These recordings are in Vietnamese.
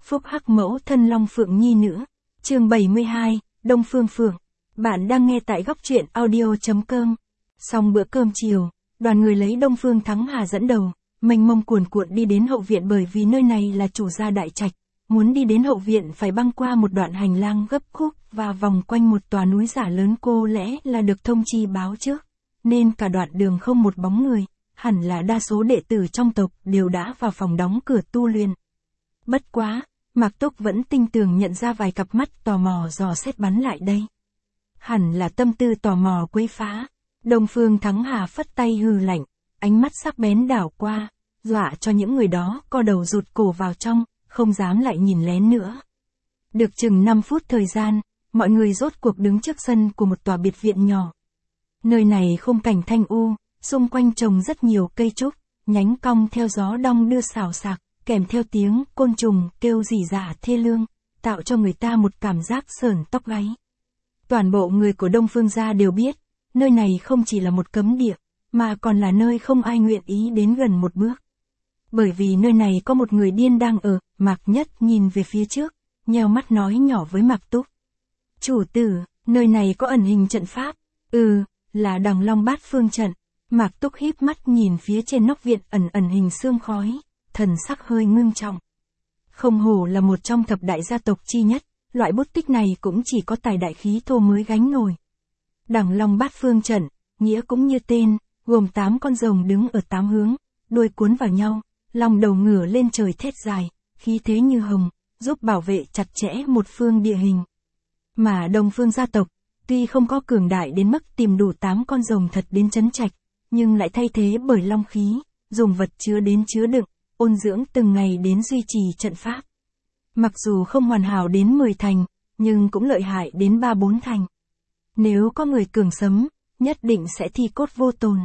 Phúc hắc mẫu thân Long Phượng Nhi nữ. Chương 72, Đông Phương Phượng. Bạn đang nghe tại góc truyện audio.com. Xong bữa cơm chiều, đoàn người lấy Đông Phương Thắng Hà dẫn đầu, mênh mông cuồn cuộn đi đến hậu viện, bởi vì nơi này là chủ gia đại trạch. Muốn đi đến hậu viện phải băng qua một đoạn hành lang gấp khúc và vòng quanh một tòa núi giả lớn, cô lẽ là được thông chi báo trước, nên cả đoạn đường không một bóng người, hẳn là đa số đệ tử trong tộc đều đã vào phòng đóng cửa tu luyện. Bất quá, Mạc Túc vẫn tinh tường nhận ra vài cặp mắt tò mò dò xét bắn lại đây. Hẳn là tâm tư tò mò quấy phá. Đông Phương Thắng Hà phất tay hừ lạnh, ánh mắt sắc bén đảo qua, dọa cho những người đó co đầu rụt cổ vào trong, không dám lại nhìn lén nữa. Được chừng 5 phút thời gian, mọi người rốt cuộc đứng trước sân của một tòa biệt viện nhỏ. Nơi này khung cảnh thanh u, xung quanh trồng rất nhiều cây trúc, nhánh cong theo gió đong đưa xào xạc, kèm theo tiếng côn trùng kêu rỉ rả thê lương, tạo cho người ta một cảm giác sởn tóc gáy. Toàn bộ người của Đông Phương gia đều biết, nơi này không chỉ là một cấm địa, mà còn là nơi không ai nguyện ý đến gần một bước. Bởi vì nơi này có một người điên đang ở. Mạc Nhất nhìn về phía trước, nheo mắt nói nhỏ với Mạc Túc. Chủ tử, nơi này có ẩn hình trận pháp. Là Đằng Long Bát Phương trận. Mạc Túc híp mắt nhìn phía trên nóc viện ẩn hình sương khói, thần sắc hơi ngưng trọng. Không hổ là một trong thập đại gia tộc chi nhất, loại bút tích này cũng chỉ có tài đại khí thô mới gánh nổi. Đằng Long Bát Phương trận, nghĩa cũng như tên, gồm 8 con rồng đứng ở 8 hướng, đuôi cuốn vào nhau, long đầu ngửa lên trời thét dài, khí thế như hồng, giúp bảo vệ chặt chẽ một phương địa hình. Mà Đông Phương gia tộc, tuy không có cường đại đến mức tìm đủ 8 con rồng thật đến trấn trạch, nhưng lại thay thế bởi long khí, dùng vật chứa đến chứa đựng, ôn dưỡng từng ngày đến duy trì trận pháp. Mặc dù không hoàn hảo đến 10 thành, nhưng cũng lợi hại đến 3-4 thành. Nếu có người cường sấm, nhất định sẽ thi cốt vô tồn.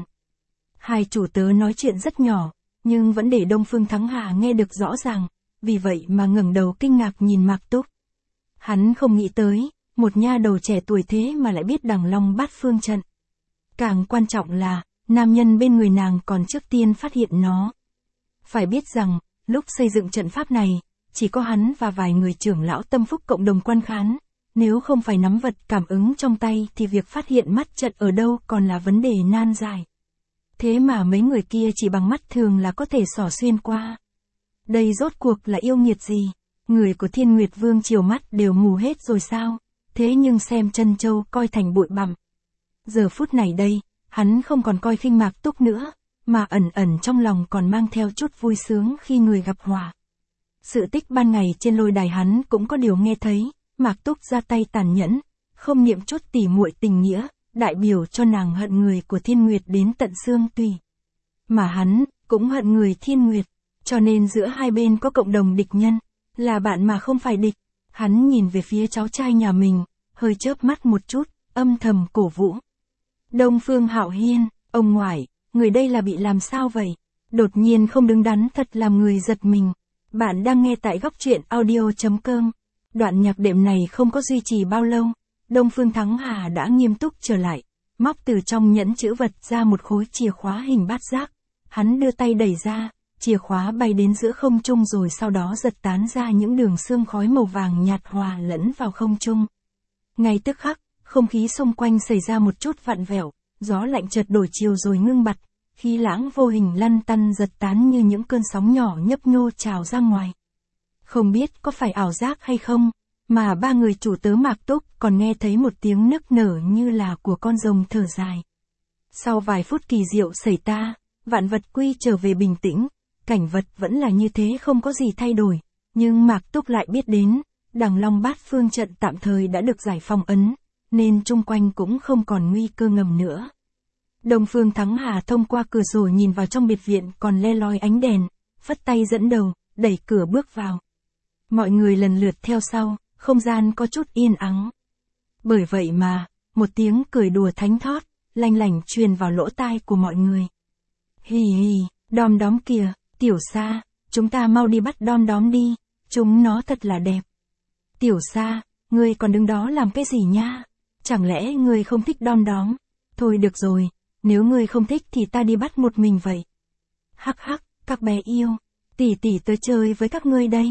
Hai chủ tớ nói chuyện rất nhỏ, nhưng vẫn để Đông Phương Thắng Hà nghe được rõ ràng, vì vậy mà ngẩng đầu kinh ngạc nhìn Mạc Túc. Hắn không nghĩ tới, một nha đầu trẻ tuổi thế mà lại biết Đằng Long Bát Phương trận. Càng quan trọng là, nam nhân bên người nàng còn trước tiên phát hiện nó. Phải biết rằng, lúc xây dựng trận pháp này, chỉ có hắn và vài người trưởng lão tâm phúc cộng đồng quan khán. Nếu không phải nắm vật cảm ứng trong tay thì việc phát hiện mắt trận ở đâu còn là vấn đề nan giải. Thế mà mấy người kia chỉ bằng mắt thường là có thể xỏ xuyên qua. Đây rốt cuộc là yêu nghiệt gì? Người của Thiên Nguyệt Vương triều mắt đều mù hết rồi sao? Thế nhưng xem chân châu coi thành bụi bặm. Giờ phút này đây, hắn không còn coi khinh Mạc Túc nữa, mà ẩn trong lòng còn mang theo chút vui sướng khi người gặp họa. Sự tích ban ngày trên lôi đài hắn cũng có điều nghe thấy, Mạc Túc ra tay tàn nhẫn, không niệm chút tỉ muội tình nghĩa, đại biểu cho nàng hận người của Thiên Nguyệt đến tận xương tủy. Mà hắn cũng hận người Thiên Nguyệt, cho nên giữa hai bên có cộng đồng địch nhân, là bạn mà không phải địch. Hắn nhìn về phía cháu trai nhà mình, hơi chớp mắt một chút, âm thầm cổ vũ. Đông Phương Hạo Hiên, ông ngoại, người đây là bị làm sao vậy? Đột nhiên không đứng đắn thật làm người giật mình. Bạn đang nghe tại góc truyện audio.com. Đoạn nhạc đệm này không có duy trì bao lâu, Đông Phương Thắng Hà đã nghiêm túc trở lại, móc từ trong nhẫn chữ vật ra một khối chìa khóa hình bát giác. Hắn đưa tay đẩy ra, chìa khóa bay đến giữa không trung rồi sau đó giật tán ra những đường sương khói màu vàng nhạt hòa lẫn vào không trung. Ngay tức khắc, không khí xung quanh xảy ra một chút vặn vẹo, gió lạnh chợt đổi chiều rồi ngưng bặt, khí lãng vô hình lăn tăn giật tán như những cơn sóng nhỏ nhấp nhô trào ra ngoài. Không biết có phải ảo giác hay không, mà ba người chủ tớ Mạc Túc còn nghe thấy một tiếng nức nở như là của con rồng thở dài. Sau vài phút kỳ diệu xảy ra, vạn vật quy trở về bình tĩnh, cảnh vật vẫn là như thế không có gì thay đổi, nhưng Mạc Túc lại biết đến, Đằng Long Bát Phương trận tạm thời đã được giải phong ấn, nên chung quanh cũng không còn nguy cơ ngầm nữa. Đông Phương Thắng Hà thông qua cửa sổ nhìn vào trong biệt viện còn le lói ánh đèn, phất tay dẫn đầu, đẩy cửa bước vào. Mọi người lần lượt theo sau, không gian có chút yên ắng. Bởi vậy mà, một tiếng cười đùa thánh thót, lanh lảnh truyền vào lỗ tai của mọi người. Hì hì, đom đóm kìa, Tiểu Sa, chúng ta mau đi bắt đom đóm đi, chúng nó thật là đẹp. Tiểu Sa, ngươi còn đứng đó làm cái gì nha? Chẳng lẽ ngươi không thích đom đóm? Thôi được rồi, nếu ngươi không thích thì ta đi bắt một mình vậy. Hắc hắc, các bé yêu, tỷ tỷ tới chơi với các ngươi đây.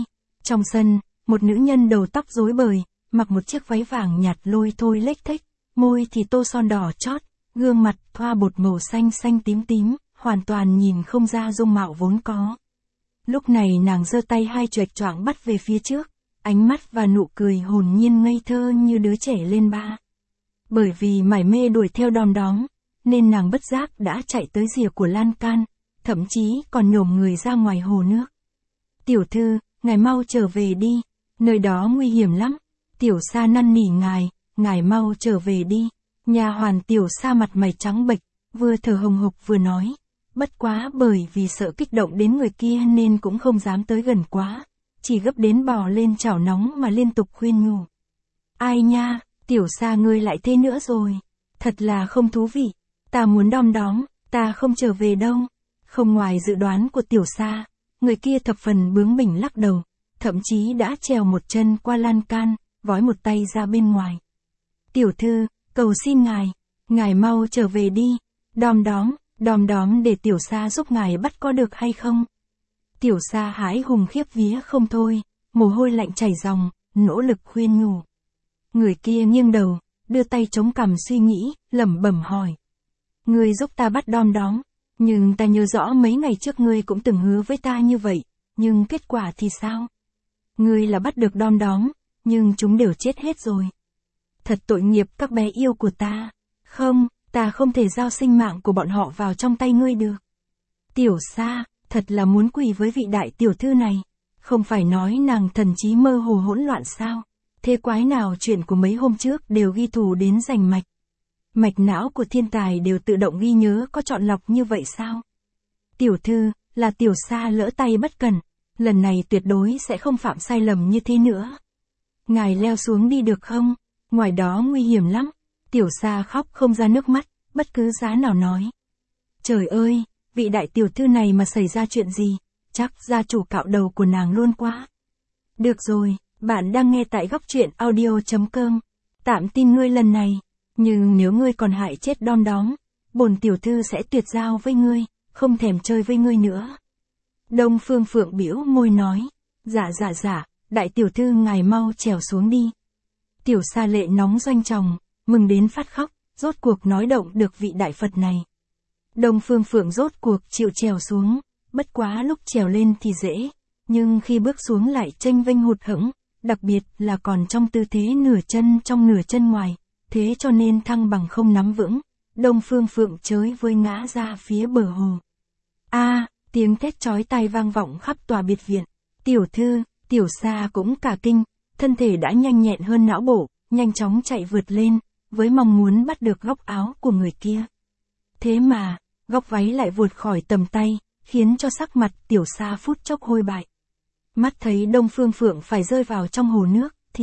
Trong sân, một nữ nhân đầu tóc rối bời, mặc một chiếc váy vàng nhạt lôi thôi lếch thếch, môi thì tô son đỏ chót, gương mặt thoa bột màu xanh xanh tím tím, hoàn toàn nhìn không ra dung mạo vốn có. Lúc này nàng giơ tay hai choạch choạng bắt về phía trước, ánh mắt và nụ cười hồn nhiên ngây thơ như đứa trẻ lên ba. Bởi vì mải mê đuổi theo đom đóm, nên nàng bất giác đã chạy tới rìa của lan can, thậm chí còn nhổm người ra ngoài hồ nước. Tiểu thư, ngài mau trở về đi, nơi đó nguy hiểm lắm. Tiểu Sa năn nỉ ngài mau trở về đi. Nha hoàn Tiểu Sa mặt mày trắng bệch, vừa thở hồng hộc vừa nói, bất quá bởi vì sợ kích động đến người kia nên cũng không dám tới gần quá, chỉ gấp đến bò lên chảo nóng mà liên tục khuyên nhủ. Ai nha, Tiểu Sa ngươi lại thế nữa rồi, thật là không thú vị, ta muốn đom đóm, ta không trở về đâu. Không ngoài dự đoán của Tiểu Sa, người kia thập phần bướng bỉnh lắc đầu, thậm chí đã trèo một chân qua lan can, vói một tay ra bên ngoài. Tiểu thư, cầu xin ngài mau trở về đi, đom đóm để Tiểu Sa giúp ngài bắt có được hay không? Tiểu Sa hãi hùng khiếp vía không thôi, mồ hôi lạnh chảy ròng, nỗ lực khuyên nhủ. Người kia nghiêng đầu, đưa tay chống cằm suy nghĩ, lẩm bẩm hỏi. Ngươi giúp ta bắt đom đóm, nhưng ta nhớ rõ mấy ngày trước ngươi cũng từng hứa với ta như vậy, nhưng kết quả thì sao? Ngươi là bắt được đom đóm, nhưng chúng đều chết hết rồi. Thật tội nghiệp các bé yêu của ta. Không, ta không thể giao sinh mạng của bọn họ vào trong tay ngươi được. Tiểu Sa, thật là muốn quỳ với vị đại tiểu thư này. Không phải nói nàng thần trí mơ hồ hỗn loạn sao? Thế quái nào chuyện của mấy hôm trước đều ghi thù đến rành mạch. Mạch não của thiên tài đều tự động ghi nhớ có chọn lọc như vậy sao? Tiểu thư, là Tiểu Sa lỡ tay bất cẩn, lần này tuyệt đối sẽ không phạm sai lầm như thế nữa. Ngài leo xuống đi được không? Ngoài đó nguy hiểm lắm. Tiểu Sa khóc không ra nước mắt, bất cứ giá nào nói. Trời ơi, vị đại tiểu thư này mà xảy ra chuyện gì, chắc gia chủ cạo đầu của nàng luôn quá. Được rồi, bạn đang nghe tại góc truyện audio.com. Tạm tin ngươi lần này, nhưng nếu ngươi còn hại chết đom đóm, bổn tiểu thư sẽ tuyệt giao với ngươi, không thèm chơi với ngươi nữa. Đông Phương Phượng bĩu môi nói, dạ, đại tiểu thư ngài mau trèo xuống đi. Tiểu Sa lệ nóng doanh tròng, mừng đến phát khóc, rốt cuộc nói động được vị đại Phật này. Đông Phương Phượng rốt cuộc chịu trèo xuống, bất quá lúc trèo lên thì dễ, nhưng khi bước xuống lại chênh vênh hụt hẫng, đặc biệt là còn trong tư thế nửa chân trong nửa chân ngoài, thế cho nên thăng bằng không nắm vững, Đông Phương Phượng chới với ngã ra phía bờ hồ. Tiếng thét chói tai vang vọng khắp tòa biệt viện. Tiểu thư, Tiểu Sa cũng cả kinh, thân thể đã nhanh nhẹn hơn não bộ, nhanh chóng chạy vượt lên, với mong muốn bắt được góc áo của người kia. Thế mà, góc váy lại vụt khỏi tầm tay, khiến cho sắc mặt Tiểu Sa phút chốc hôi bại. Mắt thấy Đông Phương Phượng phải rơi vào trong hồ nước, thì...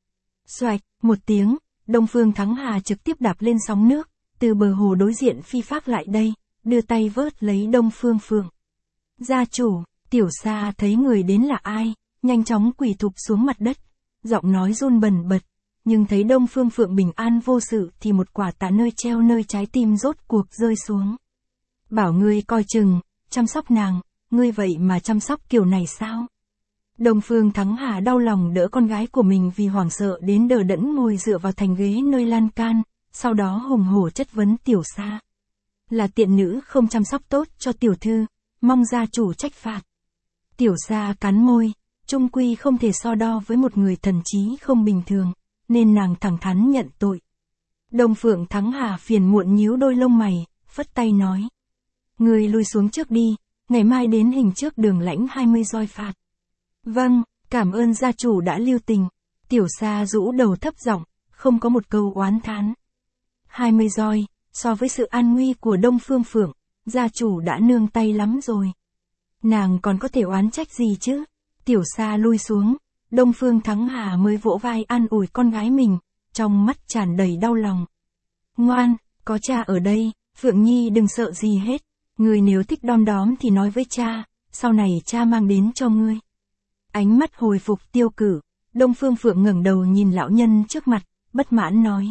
Xoạch, một tiếng, Đông Phương Thắng Hà trực tiếp đạp lên sóng nước, từ bờ hồ đối diện phi phác lại đây, đưa tay vớt lấy Đông Phương Phượng. Gia chủ, Tiểu Sa thấy người đến là ai, nhanh chóng quỳ thụp xuống mặt đất, giọng nói run bần bật, nhưng thấy Đông Phương Phượng bình an vô sự thì một quả tạ nơi treo nơi trái tim rốt cuộc rơi xuống. Bảo ngươi coi chừng, chăm sóc nàng, ngươi vậy mà chăm sóc kiểu này sao? Đông Phương Thắng Hà đau lòng đỡ con gái của mình vì hoảng sợ đến đờ đẫn ngồi dựa vào thành ghế nơi lan can, sau đó hùng hổ chất vấn Tiểu Sa. Là tiện nữ không chăm sóc tốt cho tiểu thư, mong gia chủ trách phạt. Tiểu Sa cắn môi, chung quy không thể so đo với một người thần trí không bình thường, nên nàng thẳng thắn nhận tội. Đông Phương Thắng Hà phiền muộn nhíu đôi lông mày, phất tay nói. Ngươi lui xuống trước đi, ngày mai đến hình trước đường lãnh 20 roi phạt. Vâng, cảm ơn gia chủ đã lưu tình. Tiểu Sa rũ đầu thấp giọng, không có một câu oán thán. 20 roi, so với sự an nguy của Đông Phương Phượng, gia chủ đã nương tay lắm rồi. Nàng còn có thể oán trách gì chứ? Tiểu Sa lui xuống, Đông Phương Thắng Hà mới vỗ vai an ủi con gái mình, trong mắt tràn đầy đau lòng. Ngoan, có cha ở đây, Phượng Nhi đừng sợ gì hết. Ngươi nếu thích đom đóm thì nói với cha, sau này cha mang đến cho ngươi. Ánh mắt hồi phục tiêu cử, Đông Phương Phượng ngẩng đầu nhìn lão nhân trước mặt, bất mãn nói.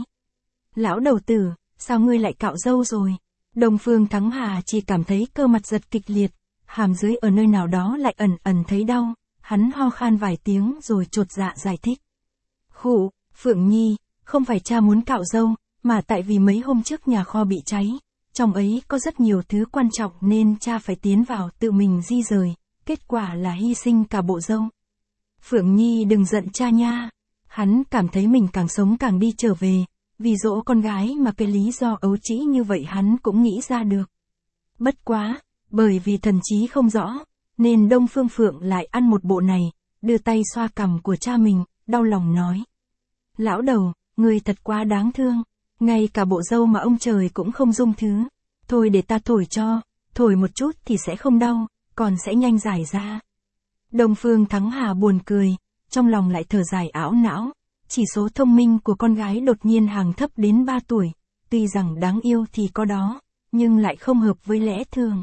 Lão đầu tử, sao ngươi lại cạo râu rồi? Đông Phương Thắng Hà chỉ cảm thấy cơ mặt giật kịch liệt, hàm dưới ở nơi nào đó lại ẩn ẩn thấy đau, Hắn ho khan vài tiếng rồi chột dạ giải thích. Khụ, Phượng Nhi, không phải cha muốn cạo râu, mà tại vì mấy hôm trước nhà kho bị cháy. Trong ấy có rất nhiều thứ quan trọng nên cha phải tiến vào tự mình di rời, kết quả là hy sinh cả bộ râu. Phượng Nhi đừng giận cha nha. Hắn cảm thấy mình càng sống càng đi trở về, vì dỗ con gái mà cái lý do ấu trĩ như vậy hắn cũng nghĩ ra được. Bất quá, bởi vì thần trí không rõ, nên Đông Phương Phượng lại ăn một bộ này, đưa tay xoa cằm của cha mình, đau lòng nói. Lão đầu, người thật quá đáng thương, ngay cả bộ râu mà ông trời cũng không dung thứ. Thôi để ta thổi cho, thổi một chút thì sẽ không đau, còn sẽ nhanh giải ra. Đông Phương Thắng Hà buồn cười, trong lòng lại thở dài ảo não, chỉ số thông minh của con gái đột nhiên hàng thấp đến 3 tuổi, tuy rằng đáng yêu thì có đó, nhưng lại không hợp với lẽ thường.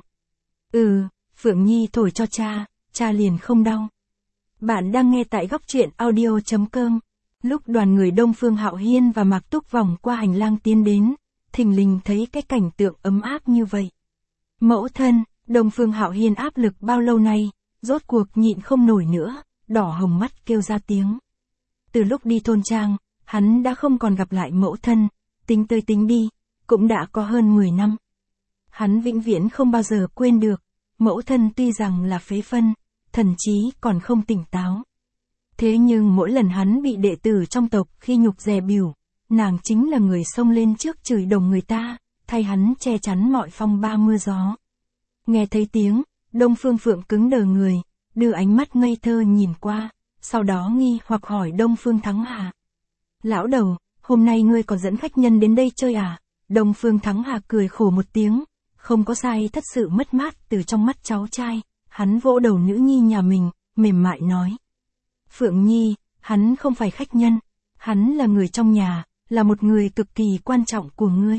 Phượng Nhi thổi cho cha liền không đau. Bạn đang nghe tại góc truyện audio.com. Lúc đoàn người Đông Phương Hạo Hiên và Mạc Túc vòng qua hành lang tiến đến, thình lình thấy cái cảnh tượng ấm áp như vậy. Mẫu thân, Đông Phương Hạo Hiên áp lực bao lâu nay, rốt cuộc nhịn không nổi nữa, đỏ hồng mắt kêu ra tiếng. Từ lúc đi thôn trang, hắn đã không còn gặp lại mẫu thân, tính tới tính đi, cũng đã có hơn 10 năm. Hắn vĩnh viễn không bao giờ quên được, mẫu thân tuy rằng là phế phân, thần trí còn không tỉnh táo. Thế nhưng mỗi lần hắn bị đệ tử trong tộc khi nhục dè bỉu, nàng chính là người xông lên trước chửi đồng người ta, thay hắn che chắn mọi phong ba mưa gió. Nghe thấy tiếng, Đông Phương Phượng cứng đờ người, đưa ánh mắt ngây thơ nhìn qua, sau đó nghi hoặc hỏi Đông Phương Thắng Hà. Lão đầu, hôm nay ngươi còn dẫn khách nhân đến đây chơi à? Đông Phương Thắng Hà cười khổ một tiếng, không có sai thất sự mất mát từ trong mắt cháu trai, hắn vỗ đầu nữ nhi nhà mình, mềm mại nói. Phượng Nhi, hắn không phải khách nhân, hắn là người trong nhà, là một người cực kỳ quan trọng của ngươi.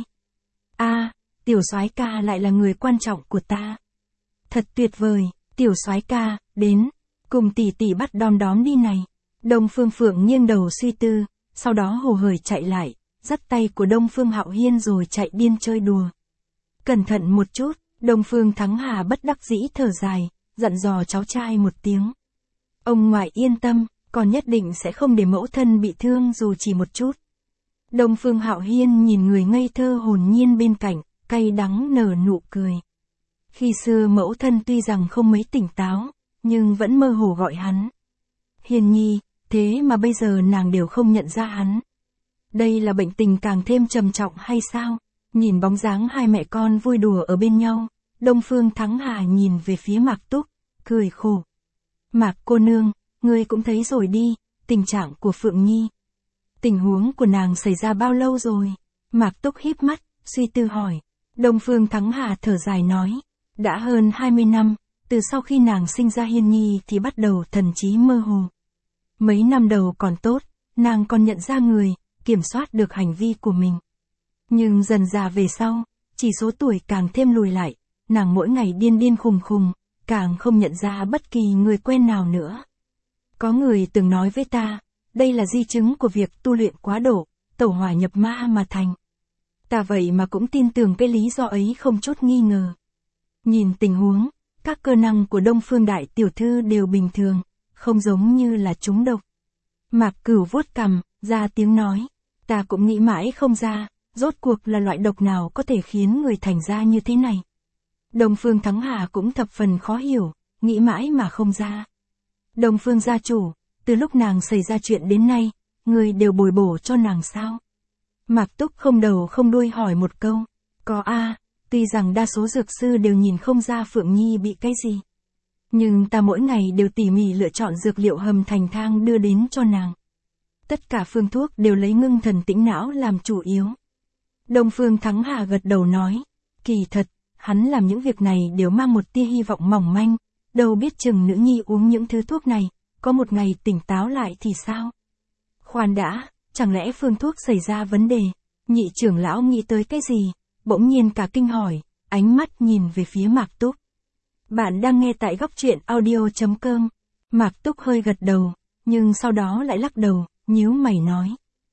Tiểu soái ca lại là người quan trọng của ta. Thật tuyệt vời, tiểu soái ca, đến, cùng tỷ tỷ bắt đom đóm đi này. Đông Phương Phượng nghiêng đầu suy tư, sau đó hồ hởi chạy lại, dắt tay của Đông Phương Hạo Hiên rồi chạy điên chơi đùa. Cẩn thận một chút, Đông Phương Thắng Hà bất đắc dĩ thở dài, dặn dò cháu trai một tiếng. Ông ngoại yên tâm, con nhất định sẽ không để mẫu thân bị thương dù chỉ một chút. Đông Phương Hạo Hiên nhìn người ngây thơ hồn nhiên bên cạnh, cay đắng nở nụ cười. Khi xưa mẫu thân tuy rằng không mấy tỉnh táo, nhưng vẫn mơ hồ gọi hắn. Hiền Nhi, thế mà bây giờ nàng đều không nhận ra hắn. Đây là bệnh tình càng thêm trầm trọng hay sao? Nhìn bóng dáng hai mẹ con vui đùa ở bên nhau, Đông Phương Thắng Hà nhìn về phía Mạc Túc, cười khổ. Mạc cô nương, ngươi cũng thấy rồi đi, tình trạng của Phượng Nhi. Tình huống của nàng xảy ra bao lâu rồi? Mạc Túc híp mắt, suy tư hỏi. Đông Phương Thắng Hà thở dài nói. Đã hơn 20 năm, từ sau khi nàng sinh ra Hiên Nhi thì bắt đầu thần trí mơ hồ. Mấy năm đầu còn tốt, nàng còn nhận ra người, kiểm soát được hành vi của mình. Nhưng dần già về sau, chỉ số tuổi càng thêm lùi lại, nàng mỗi ngày điên điên khùng khùng, càng không nhận ra bất kỳ người quen nào nữa. Có người từng nói với ta, đây là di chứng của việc tu luyện quá độ, tẩu hỏa nhập ma mà thành. Ta vậy mà cũng tin tưởng cái lý do ấy không chút nghi ngờ. Nhìn tình huống, các cơ năng của Đông Phương đại tiểu thư đều bình thường, không giống như là trúng độc. Mạc Cửu vuốt cằm, ra tiếng nói, ta cũng nghĩ mãi không ra, rốt cuộc là loại độc nào có thể khiến người thành ra như thế này. Đông Phương Thắng Hà cũng thập phần khó hiểu, nghĩ mãi mà không ra. Đông Phương gia chủ, từ lúc nàng xảy ra chuyện đến nay, người đều bồi bổ cho nàng sao? Mạc Túc không đầu không đuôi hỏi một câu. Có tuy rằng đa số dược sư đều nhìn không ra Phượng Nhi bị cái gì. Nhưng ta mỗi ngày đều tỉ mỉ lựa chọn dược liệu hầm thành thang đưa đến cho nàng. Tất cả phương thuốc đều lấy ngưng thần tĩnh não làm chủ yếu. Đông Phương Thắng Hà gật đầu nói. Kỳ thật, hắn làm những việc này đều mang một tia hy vọng mỏng manh, đâu biết chừng nữ nhi uống những thứ thuốc này, có một ngày tỉnh táo lại thì sao? Khoan đã, chẳng lẽ phương thuốc xảy ra vấn đề? Nhị trưởng lão nghĩ tới cái gì? Bỗng nhiên cả kinh hỏi, ánh mắt nhìn về phía Mạc Túc. Bạn đang nghe tại góc truyện audio.com. Mạc Túc hơi gật đầu, nhưng sau đó lại lắc đầu, nhíu mày nói.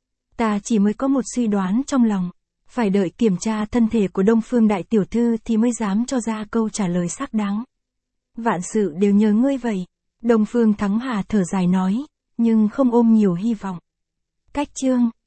Ta chỉ mới có một suy đoán trong lòng, phải đợi kiểm tra thân thể của Đông Phương đại tiểu thư thì mới dám cho ra câu trả lời xác đáng. Vạn sự đều nhờ ngươi vậy. Đông Phương Thắng Hà thở dài nói, nhưng không ôm nhiều hy vọng. Cách chương,